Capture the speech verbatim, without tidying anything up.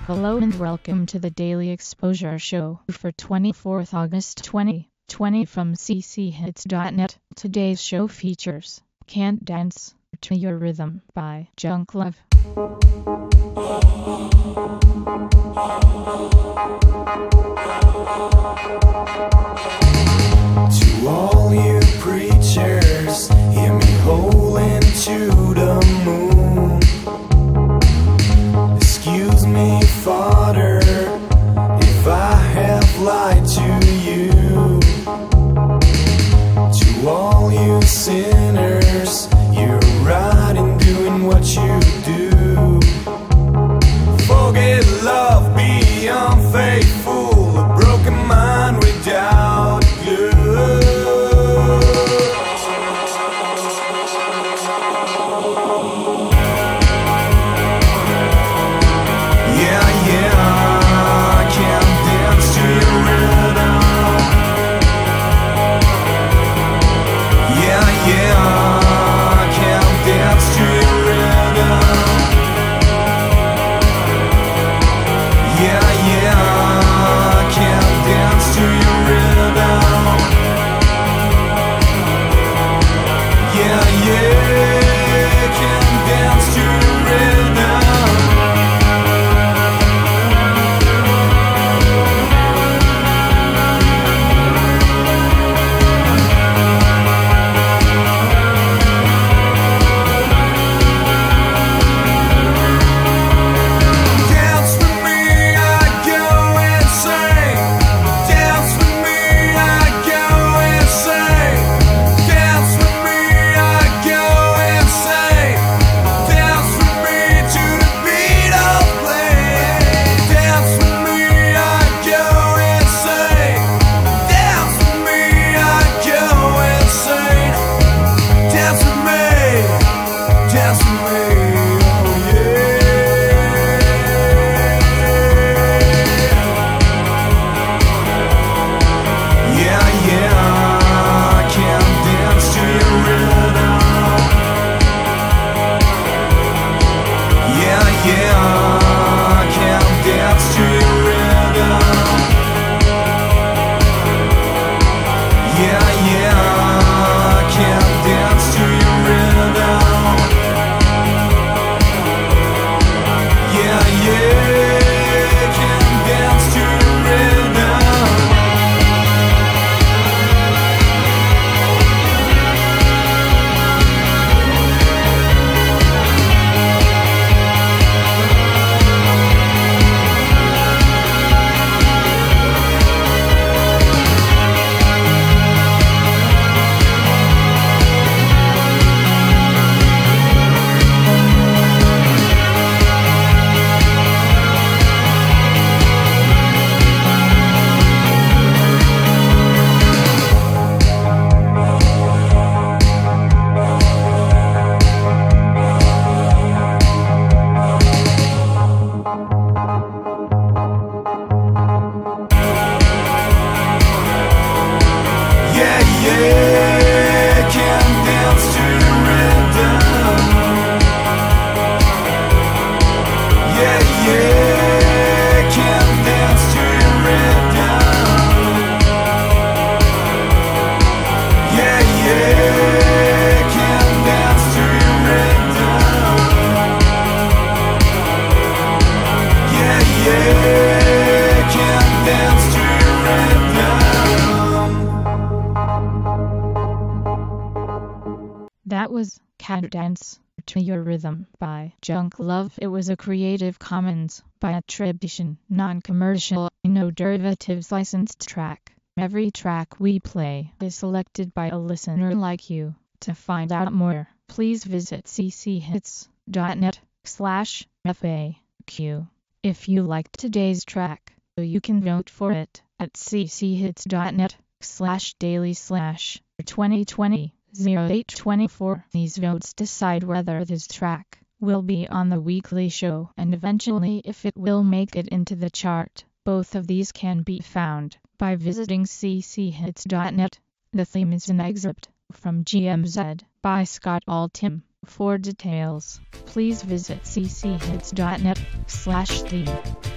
Hello and welcome to the Daily Exposure Show for twenty-fourth August twenty twenty from c c hits dot net. Today's show features Can't Dance to Your Rhythm by Junk Love. To all you preachers, hear me holding to the moon. Excuse me, Father, if I have lied to you. To all you sinners, you're right in doing what you do. Forget love, be unfaithful, a broken mind without glue. Yeah, yeah, I can't dance to your rhythm. Yeah, yeah, I can't dance to your rhythm. Yeah, yeah, I can't dance to your rhythm. Yeah, yeah, can't dance to your rhythm. Dance with me, I go insane. Dance with me, I go insane. Dance with me, I go insane. Dance with me to the beat of play. Dance with me, I go insane. Dance with me, I go insane. Dance with me, dance with me, oh yeah. Yeah, yeah, I can't dance to your rhythm. Yeah, yeah, I can't dance to your rhythm. Yeah, yeah, I can't dance to your rhythm. Yeah, yeah, can't dance to your rhythm. Yeah, yeah, can't dance to your rhythm. Yeah, yeah, can't dance to your rhythm. Yeah, yeah, can't dance to your rhythm. Yeah, yeah, can't dance to your rhythm. That was Can't Dance to Your Rhythm by Junk Love. It was a Creative Commons by attribution, non-commercial, no derivatives licensed track. Every track we play is selected by a listener like you. To find out more, please visit c c hits dot net slash F A Q. If you liked today's track, you can vote for it at c c hits dot net slash daily slash twenty twenty oh eight twenty-four. These votes decide whether this track will be on the weekly show and eventually if it will make it into the chart. Both of these can be found by visiting c c hits dot net. The theme is an excerpt from G M Z by Scott Altham. For details, please visit c c hits dot net slash theme.